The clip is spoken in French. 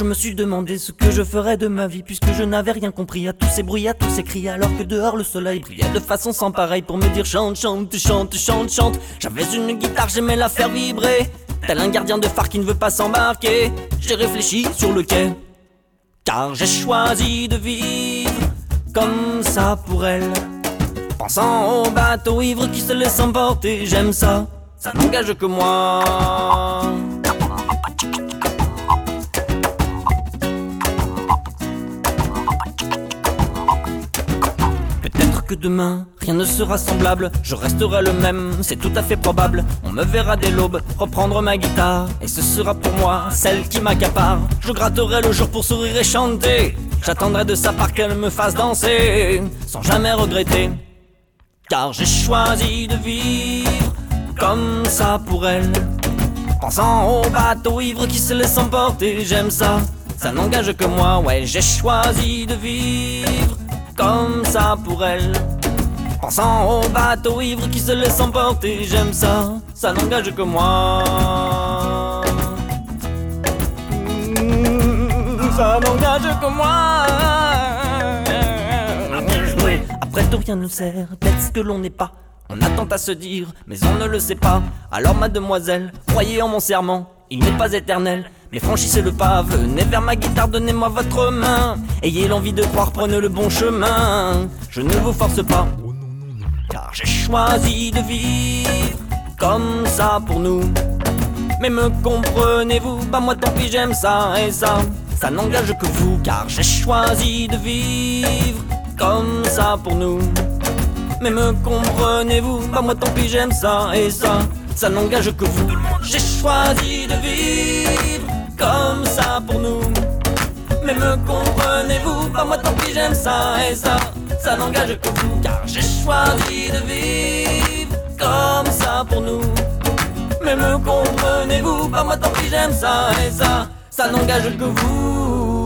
je me suis demandé ce que je ferais de ma vie, puisque je n'avais rien compris à tous ces bruits, à tous ces cris, alors que dehors le soleil brillait de façon sans pareille pour me dire chante, chante, chante, chante, chante. J'avais une guitare, j'aimais la faire vibrer, tel un gardien de phare qui ne veut pas s'embarquer. J'ai réfléchi sur le quai, car j'ai choisi de vivre comme ça pour elle, pensant au bateau ivre qui se laisse emporter. J'aime ça, ça n'engage que moi. Peut-être que demain, rien ne sera semblable, je resterai le même, c'est tout à fait probable. On me verra dès l'aube reprendre ma guitare, et ce sera pour moi celle qui m'accapare. Je gratterai le jour pour sourire et chanter, j'attendrai de sa part qu'elle me fasse danser, sans jamais regretter, car j'ai choisi de vivre comme ça pour elle, pensant au bateau ivre qui se laisse emporter. J'aime ça, ça n'engage que moi, ouais, j'ai choisi de vivre comme ça pour elle, pensant au bateau ivre qui se laisse emporter. J'aime ça, ça n'engage que moi. Ça n'engage que moi. Après tout rien ne sert d'être ce que l'on n'est pas. On attend à se dire, mais on ne le sait pas. Alors mademoiselle, croyez en mon serment, il n'est pas éternel, mais franchissez le pas, venez vers ma guitare, donnez-moi votre main. Ayez l'envie de croire, prenez le bon chemin. Je ne vous force pas, car j'ai choisi de vivre comme ça pour nous. Mais me comprenez-vous, bah moi tant pis j'aime ça, et ça n'engage que vous, car j'ai choisi de vivre comme ça pour nous. Mais me comprenez-vous, bah moi tant pis j'aime ça, et ça n'engage que vous. J'ai choisi de vivre comme ça pour nous. Mais me comprenez-vous, bah moi tant pis j'aime ça, et ça n'engage que vous, car j'ai choisi de vivre comme ça pour nous. Mais me comprenez-vous, bah moi tant pis j'aime ça, et ça n'engage que vous.